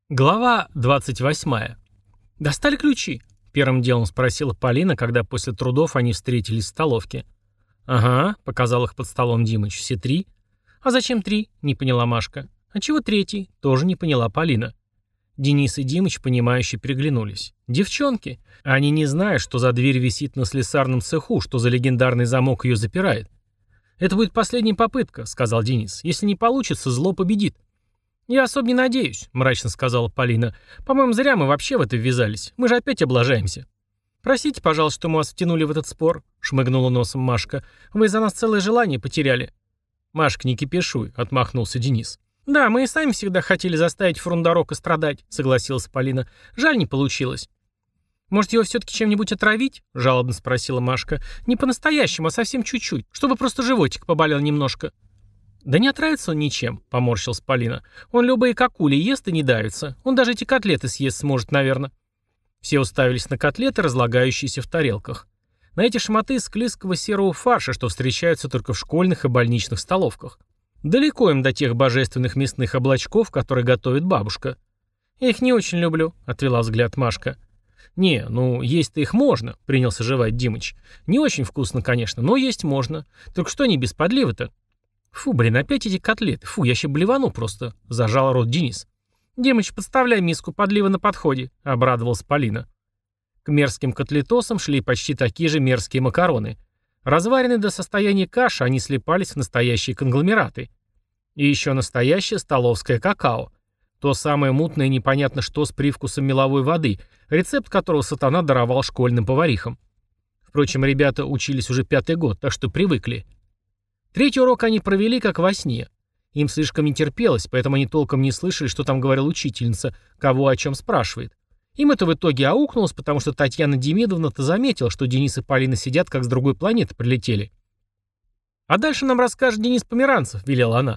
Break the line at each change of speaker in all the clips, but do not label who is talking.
Глава 28. «Достали ключи?» — первым делом спросила Полина, когда после трудов они встретились в столовке. «Ага», — показал их под столом Димыч, — «все три». «А зачем три?» — не поняла Машка. «А чего третий?» — тоже не поняла Полина. Денис и Димыч, понимающе переглянулись. Девчонки. Они не знают, что за дверь висит на слесарном цеху, что за легендарный замок ее запирает. «Это будет последняя попытка», — сказал Денис. «Если не получится, зло победит». «Я особо не надеюсь», — мрачно сказала Полина. «По-моему, зря мы вообще в это ввязались. Мы же опять облажаемся». «Простите, пожалуйста, что мы вас втянули в этот спор», — шмыгнула носом Машка. «Вы из-за нас целое желание потеряли». «Машка, не кипишуй», — отмахнулся Денис. «Да, мы и сами всегда хотели заставить Фрундарока страдать», — согласилась Полина. «Жаль, не получилось». «Может, его все-таки чем-нибудь отравить?» — жалобно спросила Машка. «Не по-настоящему, а совсем чуть-чуть, чтобы просто животик поболел немножко». «Да не отравится он ничем», — поморщилась Полина. «Он любые какули ест и не давится. Он даже эти котлеты съесть сможет, наверное». Все уставились на котлеты, разлагающиеся в тарелках. На эти шматы склизкого серого фарша, что встречаются только в школьных и больничных столовках. Далеко им до тех божественных мясных облачков, которые готовит бабушка. «Я их не очень люблю», — отвела взгляд Машка. «Не, ну, есть-то их можно», — принялся жевать Димыч. «Не очень вкусно, конечно, но есть можно. Только что они без подливы-то?» «Фу, блин, опять эти котлеты. Фу, я ща блевану просто», — зажал рот Денис. «Димыч, подставляй миску, подлива на подходе», — обрадовалась Полина. К мерзким котлетосам шли почти такие же мерзкие макароны. Разваренные до состояния каши, они слипались в настоящие конгломераты. И еще настоящее столовское какао. То самое мутное непонятно что с привкусом меловой воды, рецепт которого сатана даровал школьным поварихам. Впрочем, ребята учились уже 5-й год, так что привыкли. Третий урок они провели как во сне. Им слишком не терпелось, поэтому они толком не слышали, что там говорила учительница, кого о чем спрашивает. Им это в итоге аукнулось, потому что Татьяна Демидовна-то заметила, что Денис и Полина сидят, как с другой планеты прилетели. «А дальше нам расскажет Денис Померанцев», — велела она.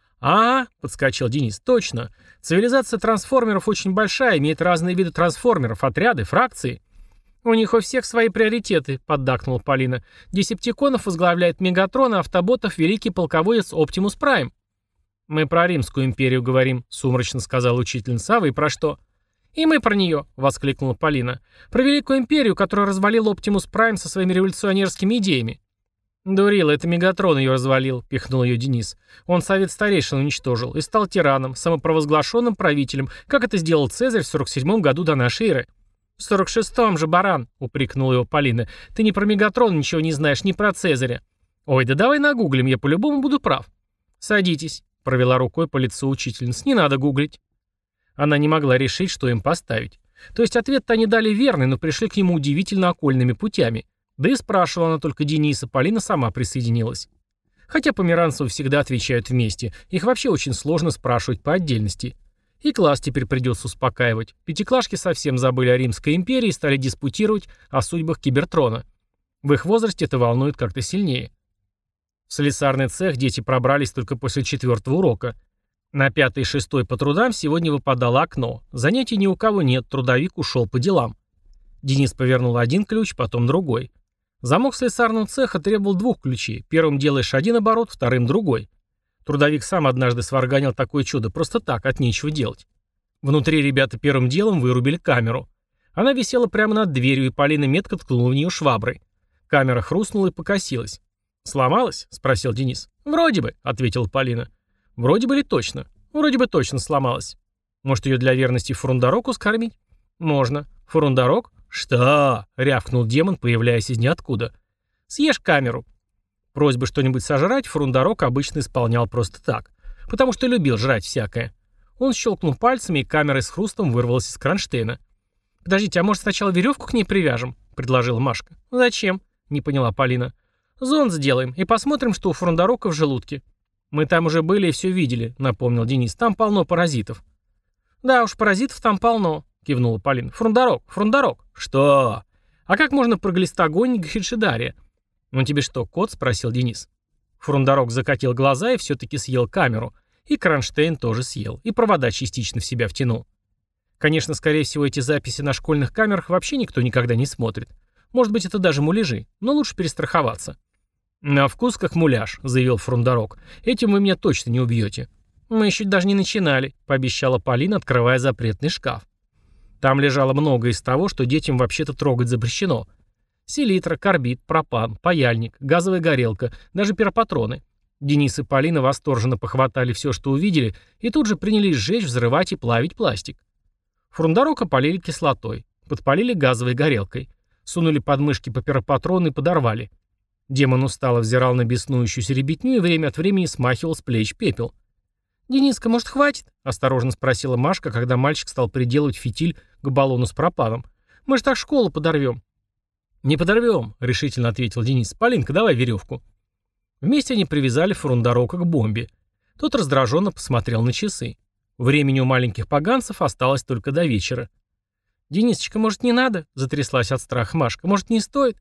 Подскочил Денис, — «точно. Цивилизация трансформеров очень большая, имеет разные виды трансформеров, отряды, фракции». «У них у всех свои приоритеты», — поддакнула Полина. «Десептиконов возглавляет Мегатрон, а автоботов — великий полководец Оптимус Прайм». «Мы про Римскую империю говорим», — сумрачно сказала учительница. «А вы про что?» «И мы про нее», — воскликнула Полина. «Про Великую империю, которую развалил Оптимус Прайм со своими революционерскими идеями». «Дурила, это Мегатрон ее развалил», — пихнул ее Денис. «Он совет старейшин уничтожил и стал тираном, самопровозглашенным правителем, как это сделал Цезарь в 47 году до нашей эры». «В 46-м же, баран», — упрекнула его Полина. «Ты ни про Мегатрон ничего не знаешь, ни про Цезаря». «Ой, да давай нагуглим, я по-любому буду прав». «Садитесь», — провела рукой по лицу учительницы. «Не надо гуглить». Она не могла решить, что им поставить. То есть ответ-то они дали верный, но пришли к нему удивительно окольными путями. Да и спрашивала она только Дениса, Полина сама присоединилась. Хотя Померанцевы всегда отвечают вместе. Их вообще очень сложно спрашивать по отдельности. И класс теперь придется успокаивать. Пятиклашки совсем забыли о Римской империи и стали диспутировать о судьбах Кибертрона. В их возрасте это волнует как-то сильнее. В слесарный цех дети пробрались только после 4-го урока. На 5-й и 6-й по трудам сегодня выпадало окно. Занятий ни у кого нет, трудовик ушел по делам. Денис повернул один ключ, потом другой. Замок слесарного цеха требовал 2 ключей. Первым делаешь один оборот, вторым другой. Трудовик сам однажды сварганил такое чудо просто так, от нечего делать. Внутри ребята первым делом вырубили камеру. Она висела прямо над дверью, и Полина метко ткнула в нее шваброй. Камера хрустнула и покосилась. «Сломалась?» — спросил Денис. «Вроде бы», — ответила Полина. «Вроде бы ли точно?» «Вроде бы точно сломалась». «Может, ее для верности Фрундароку скормить?» «Можно». «Фрундарок?» «Что?» — рявкнул демон, появляясь из ниоткуда. «Съешь камеру». Просьбы что-нибудь сожрать Фрундарок обычно исполнял просто так, потому что любил жрать всякое. Он щелкнул пальцами, и камера с хрустом вырвалась из кронштейна. «Подождите, а может сначала веревку к ней привяжем?» — предложила Машка. «Зачем?» — не поняла Полина. «Зонд сделаем и посмотрим, что у Фрундарока в желудке». «Мы там уже были и все видели», — напомнил Денис. «Там полно паразитов». «Да уж, паразитов там полно», — кивнула Полина. «Фрундарок, Фрундарок». «Что?» «А как можно про глистогонник Хиджидария?» «Он тебе что, кот?» — спросил Денис. Фрундарок закатил глаза и все-таки съел камеру. И кронштейн тоже съел. И провода частично в себя втянул. Конечно, скорее всего, эти записи на школьных камерах вообще никто никогда не смотрит. Может быть, это даже муляжи. Но лучше перестраховаться. «На вкус как муляж», — заявил Фрундарок. «Этим вы меня точно не убьете». «Мы еще даже не начинали», — пообещала Полина, открывая запретный шкаф. Там лежало многое из того, что детям вообще-то трогать запрещено. Селитра, карбид, пропан, паяльник, газовая горелка, даже пиропатроны. Денис и Полина восторженно похватали все, что увидели, и тут же принялись сжечь, взрывать и плавить пластик. Фрундорока полили кислотой, подпалили газовой горелкой, сунули под мышки по пиропатрону и подорвали. Демон устало взирал на беснующуюся ребятню и время от времени смахивал с плеч пепел. «Дениска, может, хватит?» — осторожно спросила Машка, когда мальчик стал приделывать фитиль к баллону с пропаном. «Мы ж так школу подорвем». «Не подорвем», — решительно ответил Денис. «Полинка, давай веревку». Вместе они привязали Фрундорока к бомбе. Тот раздраженно посмотрел на часы. Времени у маленьких поганцев осталось только до вечера. «Денисочка, может, не надо?» — затряслась от страха Машка. «Может, не стоит?»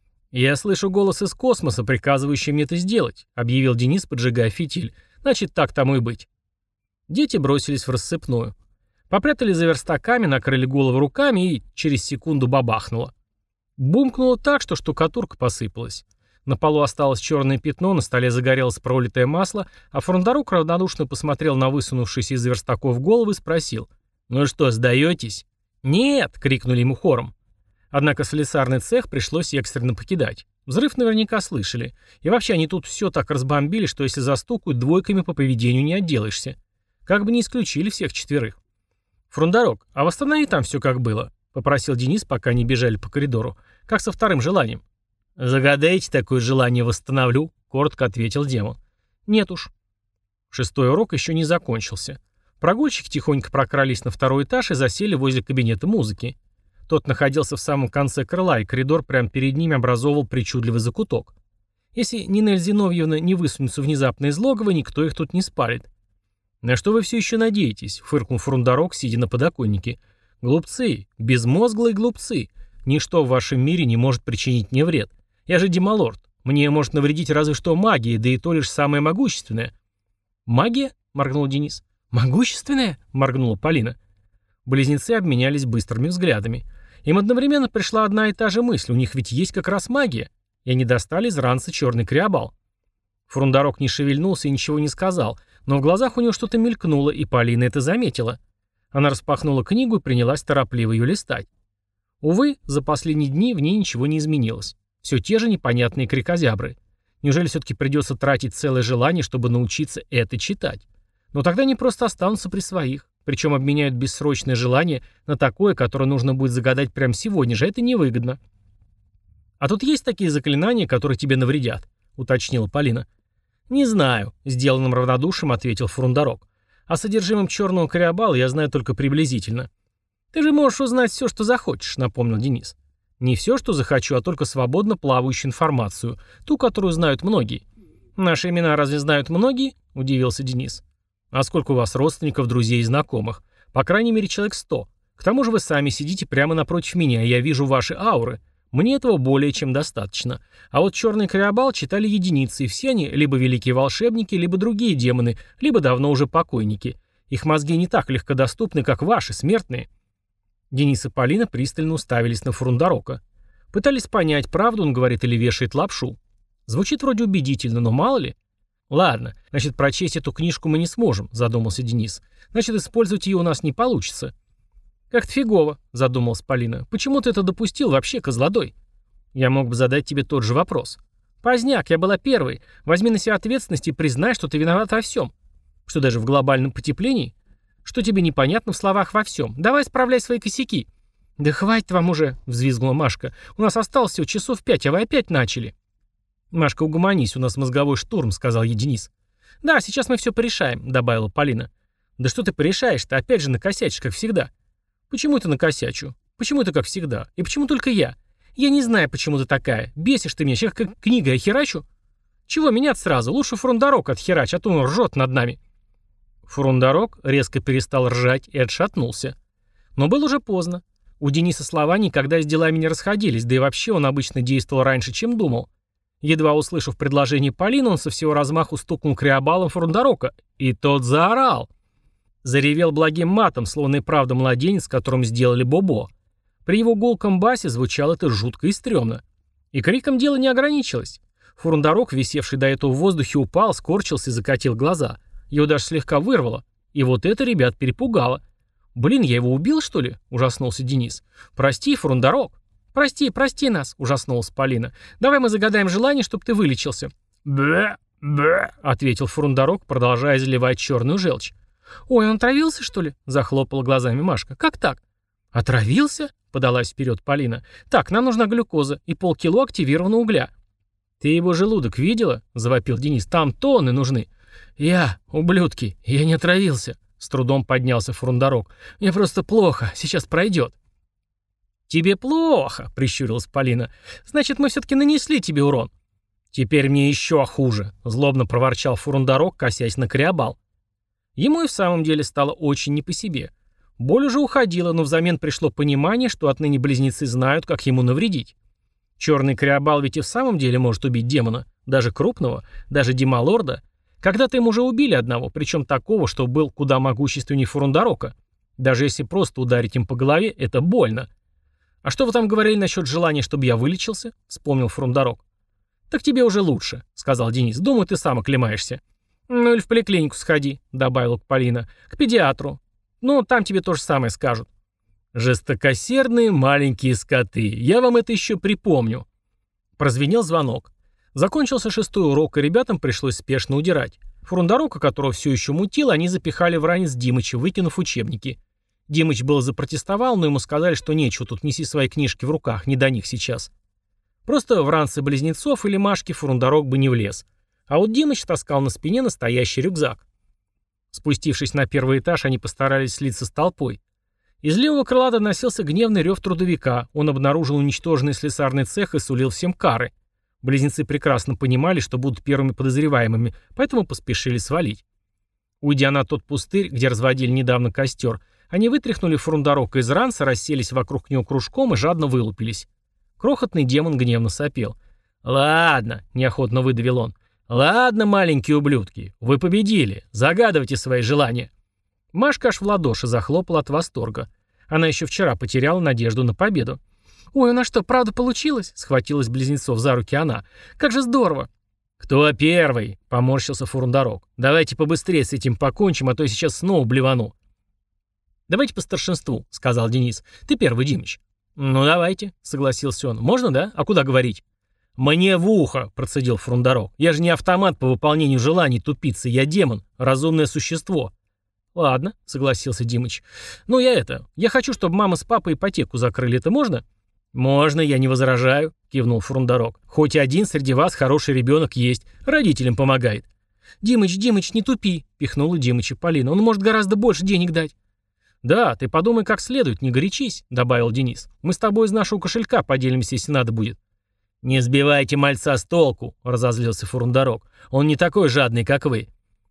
«Я слышу голос из космоса, приказывающий мне это сделать», — объявил Денис, поджигая фитиль. «Значит, так тому и быть». Дети бросились в рассыпную. Попрятали за верстаками, накрыли голову руками и через секунду бабахнуло. Бумкнуло так, что штукатурка посыпалась. На полу осталось черное пятно, на столе загорелось пролитое масло, а Фрундорок равнодушно посмотрел на высунувшийся из верстаков голову и спросил: «Ну что, сдаетесь?» «Нет!» — крикнули ему хором. Однако слесарный цех пришлось экстренно покидать. Взрыв наверняка слышали. И вообще они тут все так разбомбили, что если застукают, двойками по поведению не отделаешься. Как бы не исключили всех четверых. «Фрундорок, а восстанови там все как было», — попросил Денис, пока они бежали по коридору. «Как со вторым желанием?» «Загадайте такое желание, восстановлю», — коротко ответил демон. «Нет уж». Шестой урок еще не закончился. Прогульщики тихонько прокрались на второй этаж и засели возле кабинета музыки. Тот находился в самом конце крыла, и коридор прямо перед ними образовывал причудливый закуток. Если Нинель Зиновьевна не высунется внезапно из логова, никто их тут не спалит. «На что вы все еще надеетесь?» — фыркнул Фрундорок, сидя на подоконнике. «Глупцы, безмозглые глупцы. Ничто в вашем мире не может причинить мне вред. Я же демалорд. Мне может навредить разве что магия, да и то лишь самая могущественная». «Магия?» — моргнул Денис. «Могущественная?» — моргнула Полина. Близнецы обменялись быстрыми взглядами. Им одновременно пришла одна и та же мысль. У них ведь есть как раз магия. И они достали из ранца черный криобал. Фрундорок не шевельнулся и ничего не сказал, но в глазах у него что-то мелькнуло, и Полина это заметила. Она распахнула книгу и принялась торопливо ее листать. Увы, за последние дни в ней ничего не изменилось. Все те же непонятные крикозябры. Неужели все-таки придется тратить целое желание, чтобы научиться это читать? Но тогда они просто останутся при своих. Причем обменяют бессрочное желание на такое, которое нужно будет загадать прямо сегодня же. Это невыгодно. «А тут есть такие заклинания, которые тебе навредят?» — уточнила Полина. «Не знаю», — сделанным равнодушием ответил Фрундорок. «О содержимом черного криобала я знаю только приблизительно». «Ты же можешь узнать все, что захочешь», — напомнил Денис. «Не все, что захочу, а только свободно плавающую информацию, ту, которую знают многие». «Наши имена разве знают многие?» — удивился Денис. «А сколько у вас родственников, друзей и знакомых? По крайней мере, человек 100. К тому же вы сами сидите прямо напротив меня, и я вижу ваши ауры. Мне этого более чем достаточно. А вот черный криобал читали единицы, и все они либо великие волшебники, либо другие демоны, либо давно уже покойники. Их мозги не так легкодоступны, как ваши, смертные». Денис и Полина пристально уставились на Фрундорока. Пытались понять, правду он говорит или вешает лапшу. Звучит вроде убедительно, но мало ли. «Ладно, значит, прочесть эту книжку мы не сможем», — задумался Денис. «Значит, использовать ее у нас не получится». «Как-то фигово», — задумалась Полина. «Почему ты это допустил вообще, козлодой?» «Я мог бы задать тебе тот же вопрос». «Поздняк, я была первой. Возьми на себя ответственность и признай, что ты виноват во всем». «Что, даже в глобальном потеплении?» «Что тебе непонятно в словах во всем? Давай исправляй свои косяки». «Да хватит вам уже», — взвизгнула Машка. «У нас осталось всего часов 5, а вы опять начали». «Машка, угомонись, у нас мозговой штурм», — сказал ей Денис. «Да, сейчас мы все порешаем», — добавила Полина. «Да что ты порешаешь-то? Опять же накосячишь, как всегда». «Почему это накосячу? Почему это как всегда? И почему только я? Я не знаю, почему ты такая. Бесишь ты меня, сейчас как книгой охерачу». «Чего менять сразу? Лучше Фрундорок отхерач, а то он ржет над нами». Фрундорок резко перестал ржать и отшатнулся. Но было уже поздно. У Дениса слова никогда с делами не расходились, да и вообще он обычно действовал раньше, чем думал. Едва услышав предложение Полины, он со всего размаху стукнул криобалом Фрундорока, и тот заорал. Заревел благим матом, словно и правда младенец, которым сделали Бобо. При его гулком басе звучало это жутко и стрёмно. И криком дело не ограничилось. Фрундорок, висевший до этого в воздухе, упал, скорчился и закатил глаза. Его даже слегка вырвало. И вот это ребят перепугало. «Блин, я его убил, что ли?» – ужаснулся Денис. «Прости, Фрундарок». «Прости нас», – ужаснулась Полина. «Давай мы загадаем желание, чтобы ты вылечился». «Бэ, бэ», – ответил Фрундарок, продолжая заливать черную желчь. «Ой, он отравился, что ли?» – захлопала глазами Машка. «Как так?» «Отравился?» – подалась вперед Полина. «Так, нам нужна глюкоза и полкило активированного угля». «Ты его желудок видела?» – завопил Денис. «Там тонны нужны». Ублюдки, я не отравился», – с трудом поднялся Фрундарок. «Мне просто плохо, сейчас пройдет». «Тебе плохо», – прищурилась Полина. «Значит, мы все-таки нанесли тебе урон». «Теперь мне еще хуже», – злобно проворчал Фрундарок, косясь на Криобал. Ему и в самом деле стало очень не по себе. Боль уже уходила, но взамен пришло понимание, что отныне близнецы знают, как ему навредить. Черный Криобал ведь и в самом деле может убить демона, даже крупного, даже Демалорда. Когда-то им уже убили одного, причем такого, что был куда могущественнее Фрундарока. Даже если просто ударить им по голове, это больно. «А что вы там говорили насчет желания, чтобы я вылечился?» — вспомнил Фрундарок. «Так тебе уже лучше», — сказал Денис. «Думаю, ты сам оклемаешься». «Ну или в поликлинику сходи», — добавила Полина. «К педиатру. Ну, там тебе то же самое скажут». «Жестокосердные маленькие скоты. Я вам это еще припомню». Прозвенел звонок. Закончился 6-й урок, и ребятам пришлось спешно удирать. Фрундарока, которого все еще мутило, они запихали в ранец Димыча, выкинув учебники. Димыч было запротестовал, но ему сказали, что нечего тут, неси свои книжки в руках, не до них сейчас. Просто в ранце близнецов или Машки Фрундарок бы не влез. А вот Димыч таскал на спине настоящий рюкзак. Спустившись на первый этаж, они постарались слиться с толпой. Из левого крыла доносился гневный рев трудовика. Он обнаружил уничтоженный слесарный цех и сулил всем кары. Близнецы прекрасно понимали, что будут первыми подозреваемыми, поэтому поспешили свалить. Уйдя на тот пустырь, где разводили недавно костер, они вытряхнули Фрундарока из ранца, расселись вокруг него кружком и жадно вылупились. Крохотный демон гневно сопел. «Ладно», — неохотно выдавил он. «Ладно, маленькие ублюдки, вы победили. Загадывайте свои желания». Машка аж в ладоши захлопала от восторга. Она еще вчера потеряла надежду на победу. «Ой, у нас что, правда получилось?» — схватилась близнецов за руки она. «Как же здорово!» «Кто первый?» — поморщился Фрундарок. «Давайте побыстрее с этим покончим, а то я сейчас снова блевану». «Давайте по старшинству», — сказал Денис. «Ты первый, Димыч». «Ну, давайте», — согласился он. «Можно, да? А куда говорить?» «Мне в ухо», — процедил Фрундарок. «Я же не автомат по выполнению желаний, тупица. Я демон, разумное существо». «Ладно», — согласился Димыч. «Ну, я хочу, чтобы мама с папой ипотеку закрыли. Это можно?» «Можно, я не возражаю», — кивнул Фрундарок. «Хоть один среди вас хороший ребенок есть. Родителям помогает». «Димыч, не тупи», — пихнула Димыча Полина. «Он может гораздо больше денег дать». «Да, ты подумай как следует, не горячись», — добавил Денис. «Мы с тобой из нашего кошелька поделимся, если надо будет». «Не сбивайте мальца с толку», — разозлился Фрундарок. «Он не такой жадный, как вы».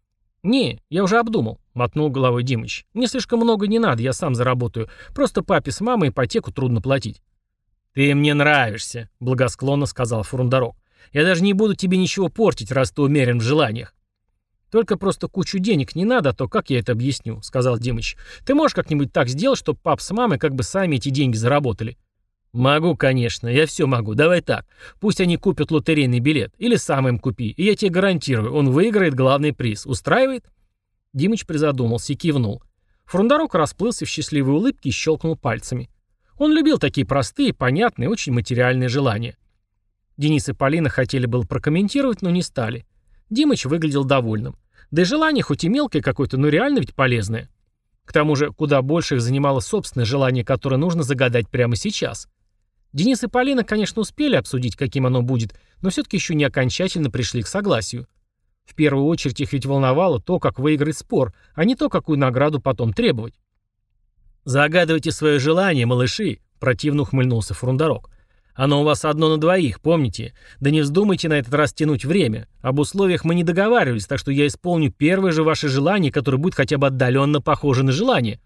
«Не, я уже обдумал», — мотнул головой Димыч. «Мне слишком много не надо, я сам заработаю. Просто папе с мамой ипотеку трудно платить». «Ты мне нравишься», — благосклонно сказал Фрундарок. «Я даже не буду тебе ничего портить, раз ты умерен в желаниях». «Только просто кучу денег не надо, а то как я это объясню», — сказал Димыч. «Ты можешь как-нибудь так сделать, чтобы пап с мамой как бы сами эти деньги заработали?» «Могу, конечно, я все могу. Давай так. Пусть они купят лотерейный билет. Или сам им купи. И я тебе гарантирую, он выиграет главный приз. Устраивает?» Димыч призадумался и кивнул. Фрундарок расплылся в счастливой улыбке и щелкнул пальцами. Он любил такие простые, понятные, очень материальные желания. Денис и Полина хотели было прокомментировать, но не стали. Димыч выглядел довольным. Да и желание, хоть и мелкое какое-то, но реально ведь полезное. К тому же, куда больше их занимало собственное желание, которое нужно загадать прямо сейчас. Денис и Полина, конечно, успели обсудить, каким оно будет, но все-таки еще не окончательно пришли к согласию. В первую очередь их ведь волновало то, как выиграть спор, а не то, какую награду потом требовать. «Загадывайте свое желание, малыши», — противно ухмыльнулся Фрундарок. «Оно у вас одно на двоих, помните? Да не вздумайте на этот раз тянуть время. Об условиях мы не договаривались, так что я исполню первое же ваше желание, которое будет хотя бы отдаленно похоже на желание».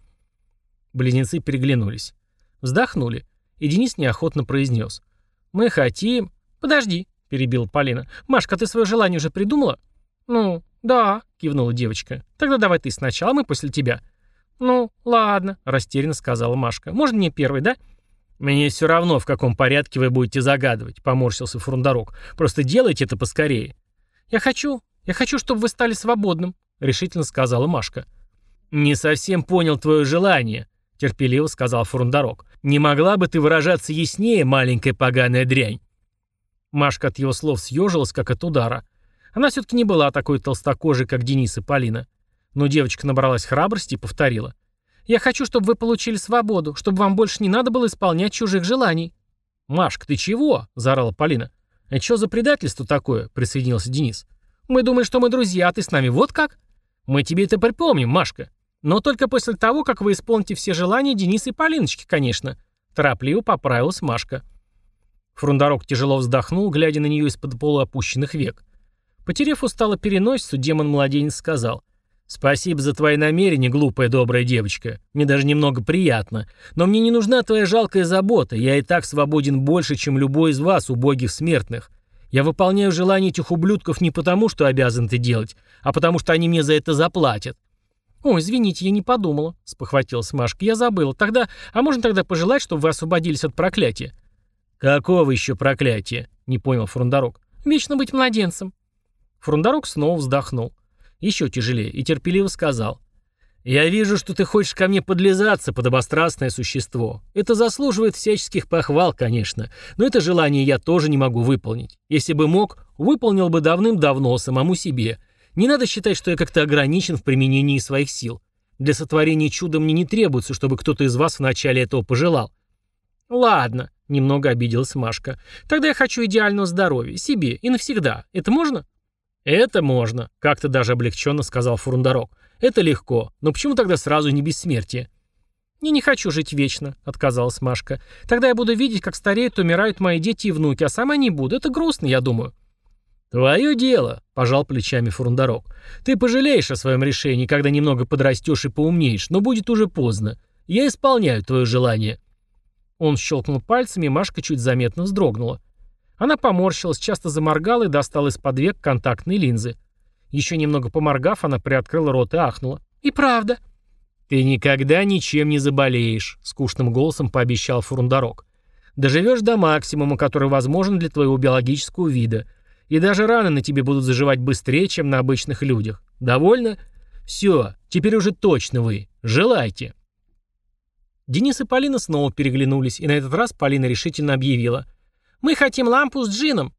Близнецы переглянулись. Вздохнули, и Денис неохотно произнес. «Мы хотим...» «Подожди», — перебила Полина. «Машка, ты свое желание уже придумала?» «Ну, да», — кивнула девочка. «Тогда давай ты сначала, мы после тебя». «Ну, ладно», — растерянно сказала Машка. «Можно мне первый, да?» «Мне все равно, в каком порядке вы будете загадывать», — поморщился Фрундарок. «Просто делайте это поскорее». Я хочу, чтобы вы стали свободным», — решительно сказала Машка. «Не совсем понял твое желание», — терпеливо сказал Фурундарок. «Не могла бы ты выражаться яснее, маленькая поганая дрянь?» Машка от его слов съежилась, как от удара. Она все-таки не была такой толстокожей, как Денис и Полина. Но девочка набралась храбрости и повторила. «Я хочу, чтобы вы получили свободу, чтобы вам больше не надо было исполнять чужих желаний». «Машка, ты чего?» — заорала Полина. «Это что за предательство такое?» — присоединился Денис. «Мы думали, что мы друзья, а ты с нами вот как?» «Мы тебе это припомним, Машка. Но только после того, как вы исполните все желания Дениса и Полиночки, конечно», — торопливо поправилась Машка. Фрундарок тяжело вздохнул, глядя на нее из-под полуопущенных век. Потерев устало переносицу, демон-младенец сказал: «Спасибо за твои намерения, глупая добрая девочка. Мне даже немного приятно. Но мне не нужна твоя жалкая забота. Я и так свободен больше, чем любой из вас, убогих смертных. Я выполняю желания этих ублюдков не потому, что обязан это делать, а потому что они мне за это заплатят». «Ой, извините, я не подумала», — спохватилась Машка. «Я забыла. А можно тогда пожелать, чтобы вы освободились от проклятия?» «Какого еще проклятия?» — не понял Фрундарок. «Вечно быть младенцем». Фрундарок снова вздохнул. Еще тяжелее, и терпеливо сказал: «Я вижу, что ты хочешь ко мне подлизаться, подобострастное существо. Это заслуживает всяческих похвал, конечно, но это желание я тоже не могу выполнить. Если бы мог, выполнил бы давным-давно самому себе. Не надо считать, что я как-то ограничен в применении своих сил. Для сотворения чуда мне не требуется, чтобы кто-то из вас вначале этого пожелал». «Ладно», — немного обиделась Машка. «Тогда я хочу идеального здоровья, себе и навсегда. Это можно?» «Это можно», — как-то даже облегченно сказал Фурундарок. «Это легко. Но почему тогда сразу не бессмертие?» «Я не хочу жить вечно», — отказалась Машка. «Тогда я буду видеть, как стареют и умирают мои дети и внуки, а сама не буду. Это грустно, я думаю». «Твое дело», — пожал плечами Фурундарок. «Ты пожалеешь о своем решении, когда немного подрастешь и поумнеешь, но будет уже поздно. Я исполняю твое желание». Он щелкнул пальцами, и Машка чуть заметно вздрогнула. Она поморщилась, часто заморгала и достала из-под век контактные линзы. Еще немного поморгав, она приоткрыла рот и ахнула. «И правда». «Ты никогда ничем не заболеешь», — скучным голосом пообещал Фурундарок. «Доживешь до максимума, который возможен для твоего биологического вида. И даже раны на тебе будут заживать быстрее, чем на обычных людях. Довольно? Все, теперь уже точно вы. Желайте». Денис и Полина снова переглянулись, и на этот раз Полина решительно объявила: «Мы хотим лампу с джином».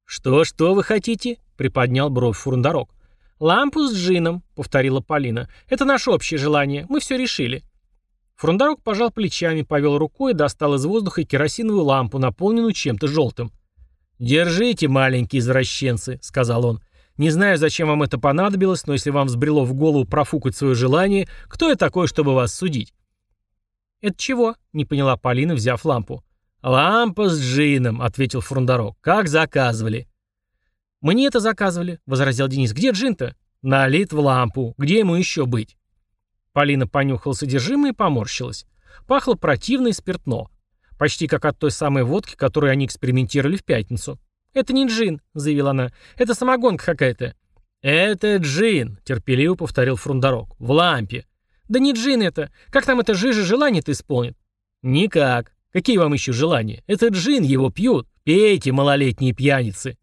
«Что вы хотите?» — приподнял бровь Фурундарок. «Лампу с джином», — повторила Полина. «Это наше общее желание. Мы все решили». Фурундарок пожал плечами, повел рукой и достал из воздуха керосиновую лампу, наполненную чем-то желтым. «Держите, маленькие извращенцы», — сказал он. «Не знаю, зачем вам это понадобилось, но если вам взбрело в голову профукать свое желание, кто я такой, чтобы вас судить?» «Это чего?» — не поняла Полина, взяв лампу. «Лампа с джином», — ответил Фурундарок. «Как заказывали». «Мы не это заказывали», — возразил Денис. «Где джин-то?» «Налит в лампу. Где ему еще быть?» Полина понюхала содержимое и поморщилась. Пахло противно и спиртно. Почти как от той самой водки, которую они экспериментировали в пятницу. «Это не джин», — заявила она. «Это самогонка какая-то». «Это джин», — терпеливо повторил Фурундарок. «В лампе». «Да не джин это. Как там эта жижа желание-то исполнит?» «Никак. Какие вам еще желания? Это джин, его пьют. Пейте, малолетние пьяницы».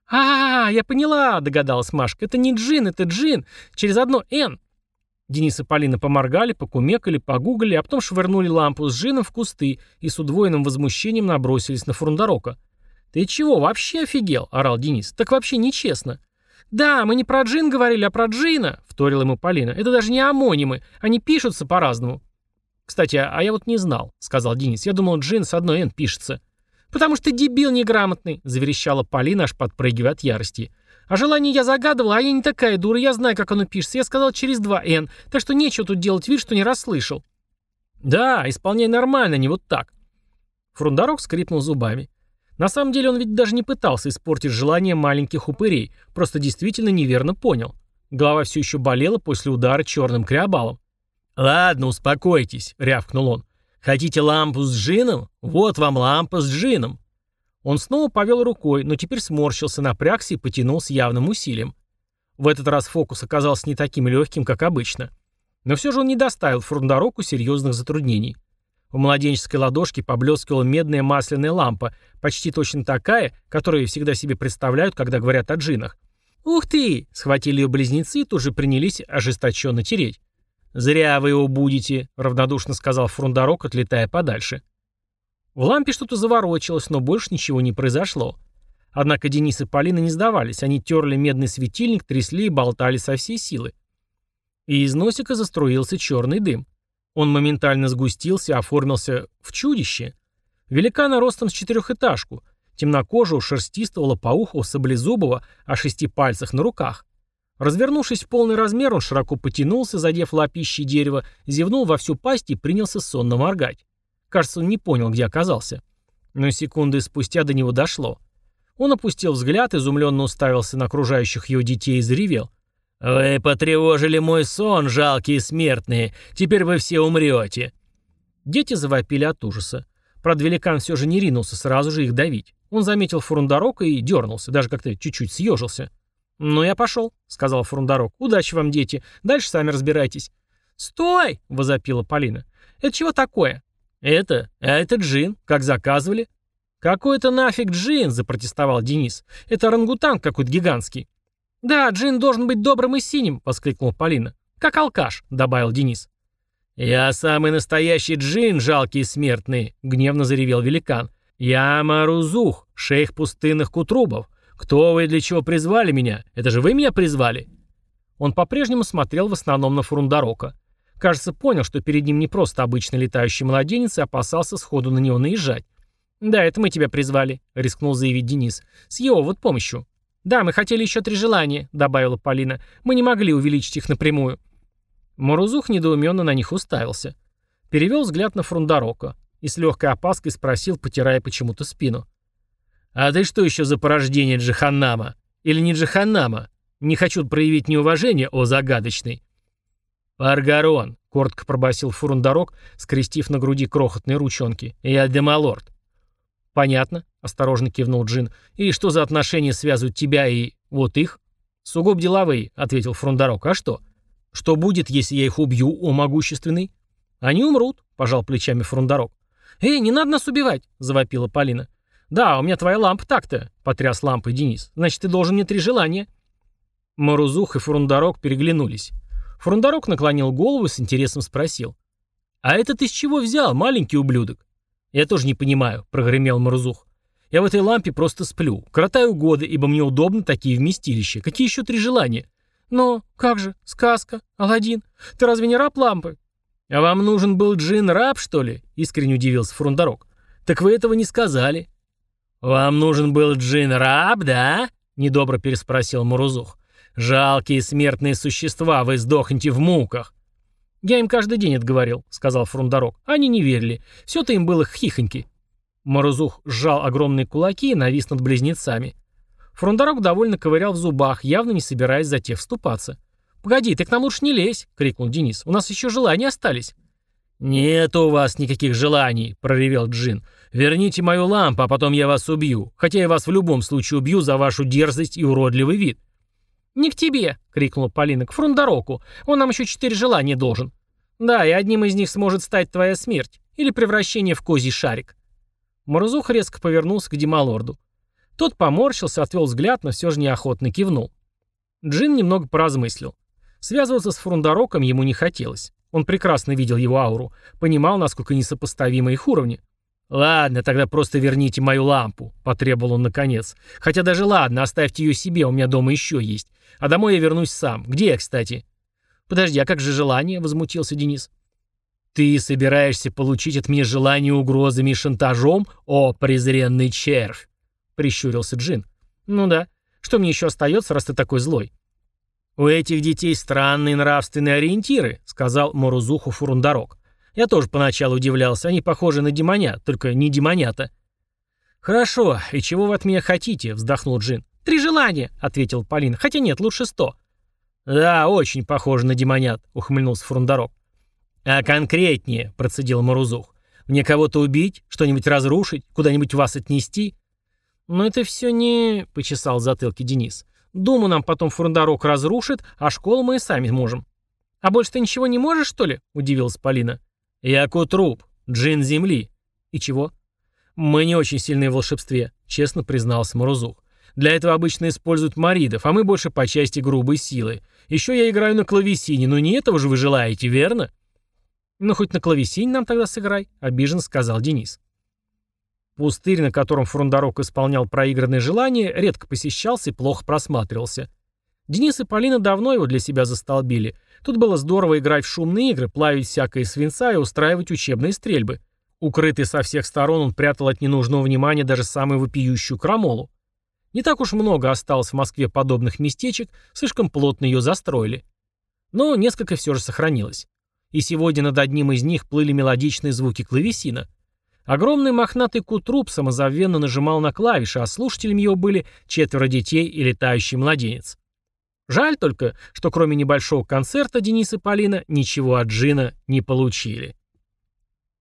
Я поняла», — догадалась Машка. «Это не джин, это джин. Через одно «н». Денис и Полина поморгали, покумекали, погуглили, а потом швырнули лампу с джином в кусты и с удвоенным возмущением набросились на Фурундарока. «Ты чего, вообще офигел?» — орал Денис. «Так вообще нечестно». «Да, мы не про джин говорили, а про джина», — вторила ему Полина. «Это даже не амонимы, они пишутся по-разному». «Кстати, а я вот не знал», — сказал Денис. «Я думал, джин с одной «н» пишется». «Потому что ты дебил неграмотный», — заверещала Полина, аж подпрыгивая от ярости. «А желание я загадывала, а я не такая дура, я знаю, как оно пишется. Я сказал через два «н», так что нечего тут делать вид, что не расслышал». «Да, исполняй нормально, не вот так». Фрундарок скрипнул зубами. На самом деле он ведь даже не пытался испортить желание маленьких упырей, просто действительно неверно понял. Голова все еще болела после удара черным криобалом. «Ладно, успокойтесь», — рявкнул он. «Хотите лампу с джином? Вот вам лампа с джином». Он снова повел рукой, но теперь сморщился, напрягся и потянул с явным усилием. В этот раз фокус оказался не таким легким, как обычно. Но все же он не доставил Фрундароку серьезных затруднений. В младенческой ладошке поблескивала медная масляная лампа, почти точно такая, которую всегда себе представляют, когда говорят о джинах. «Ух ты!» — схватили ее близнецы и тут же принялись ожесточенно тереть. «Зря вы его будете», — равнодушно сказал Фрундарок, отлетая подальше. В лампе что-то заворочилось, но больше ничего не произошло. Однако Денис и Полина не сдавались, они терли медный светильник, трясли и болтали со всей силы. И из носика заструился черный дым. Он моментально сгустился и оформился в чудище. Великана ростом с четырехэтажку, темнокожего, шерстистого, лопоухого, саблезубого, о 6 пальцах на руках. Развернувшись в полный размер, он широко потянулся, задев лапищей дерево, зевнул во всю пасть и принялся сонно моргать. Кажется, он не понял, где оказался. Но секунды спустя до него дошло. Он опустил взгляд, изумленно уставился на окружающих его детей и заревел. «Вы потревожили мой сон, жалкие смертные! Теперь вы все умрете!» Дети завопили от ужаса. Правда, великан все же не ринулся сразу же их давить. Он заметил Фрундарока и дернулся, даже как-то чуть-чуть съежился. «Ну, я пошел», — сказал Фрундарок. «Удачи вам, дети. Дальше сами разбирайтесь». «Стой!» — возопила Полина. «Это чего такое?» «Это джин, как заказывали». «Какой это нафиг джин?» — запротестовал Денис. «Это орангутанг какой-то гигантский». «Да, джин должен быть добрым и синим», — воскликнула Полина. «Как алкаш», — добавил Денис. «Я самый настоящий джин, жалкие смертные», — гневно заревел великан. «Я Марузух, шейх пустынных кутрубов. Кто вы и для чего призвали меня? Это же вы меня призвали?» Он по-прежнему смотрел в основном на Фрундарока. Кажется, понял, что перед ним не просто обычный летающий младенец и опасался сходу на него наезжать. «Да, это мы тебя призвали», — рискнул заявить Денис. «С его вот помощью». «Да, мы хотели еще 3 желания», — добавила Полина. «Мы не могли увеличить их напрямую». Марузух недоуменно на них уставился. Перевел взгляд на Фрундарока и с легкой опаской спросил, потирая почему-то спину. «А ты что еще за порождение Джаханнама? Или не Джаханнама? Не хочу проявить неуважение, о загадочный». «Паргарон», — коротко пробасил Фрундарок, скрестив на груди крохотные ручонки. «Я Демалорд». «Понятно», — осторожно кивнул Джин. «И что за отношения связывают тебя и вот их?» «Сугубо деловые», — ответил Фрундарок. «А что?» «Что будет, если я их убью, о могущественный?» «Они умрут», — пожал плечами Фрундарок. «Эй, не надо нас убивать», — завопила Полина. «Да, у меня твоя лампа так-то», — потряс лампой Денис. «Значит, ты должен мне 3 желания». Марузух и Фрундарок переглянулись. Фрундарок наклонил голову и с интересом спросил. «А это ты с чего взял, маленький ублюдок?» «Я тоже не понимаю», — прогремел Марузух. «Я в этой лампе просто сплю, коротаю годы, ибо мне удобны такие вместилища. Какие еще 3 желания?» «Но как же? Сказка? Аладдин? Ты разве не раб лампы?» «А вам нужен был джин-раб, что ли?» — искренне удивился Фрундарок. «Так вы этого не сказали». «Вам нужен был джин-раб, да?» — недобро переспросил Марузух. «Жалкие смертные существа, вы сдохнете в муках». «Я им каждый день это говорил», — сказал Фрундарок. «Они не верили. Все-то им было хихоньки». Марузух сжал огромные кулаки и навис над близнецами. Фрундарок довольно ковырял в зубах, явно не собираясь за тех вступаться. «Погоди, ты к нам лучше не лезь», — крикнул Денис. «У нас еще желания остались». «Нет у вас никаких желаний», — проревел Джин. «Верните мою лампу, а потом я вас убью. Хотя я вас в любом случае убью за вашу дерзость и уродливый вид». «Не к тебе!» — крикнула Полина. «К Фрундароку. Он нам еще 4 желания должен. Да, и одним из них сможет стать твоя смерть. Или превращение в козий шарик». Марузух резко повернулся к Демалорду. Тот поморщился, отвел взгляд, но все же неохотно кивнул. Джин немного поразмыслил. Связываться с Фрундароком ему не хотелось. Он прекрасно видел его ауру, понимал, насколько несопоставимы их уровни. «Ладно, тогда просто верните мою лампу», — потребовал он наконец. «Хотя даже ладно, оставьте ее себе, у меня дома еще есть. А домой я вернусь сам. Где я, кстати?» «Подожди, а как же желание?» — возмутился Денис. «Ты собираешься получить от меня желание угрозами и шантажом, о презренный червь?» — прищурился Джин. «Ну да. Что мне еще остается, раз ты такой злой?» «У этих детей странные нравственные ориентиры», — сказал Марузуху Фрундарок. «Я тоже поначалу удивлялся. Они похожи на демонят, только не демонята». «Хорошо. И чего вы от меня хотите?» — вздохнул Джин. 3 желания», — ответил Полина. «Хотя нет, лучше 100». «Да, очень похоже на демонят», — ухмыльнулся Фрундарок. «А конкретнее», — процедил Марузух. «Мне кого-то убить? Что-нибудь разрушить? Куда-нибудь вас отнести?» «Но это все не...» — почесал в затылке Денис. «Думу нам потом Фрундарок разрушит, а школу мы и сами можем». «А больше ты ничего не можешь, что ли?» — удивилась Полина. «Я Кутруп, джин земли». «И чего?» «Мы не очень сильные в волшебстве», — честно признался Марузух. Для этого обычно используют маридов, а мы больше по части грубой силы. Еще я играю на клавесине, но не этого же вы желаете, верно?» «Ну, хоть на клавесине нам тогда сыграй», — обиженно сказал Денис. Пустырь, на котором Фрундарок исполнял проигранные желания, редко посещался и плохо просматривался. Денис и Полина давно его для себя застолбили. Тут было здорово играть в шумные игры, плавить всякое свинца и устраивать учебные стрельбы. Укрытый со всех сторон, он прятал от ненужного внимания даже самую вопиющую крамолу. Не так уж много осталось в Москве подобных местечек, слишком плотно ее застроили. Но несколько все же сохранилось. И сегодня над одним из них плыли мелодичные звуки клавесина. Огромный мохнатый кутруб самозабвенно нажимал на клавиши, а слушателями его были 4 детей и летающий младенец. Жаль только, что кроме небольшого концерта Денис и Полина ничего от Джина не получили.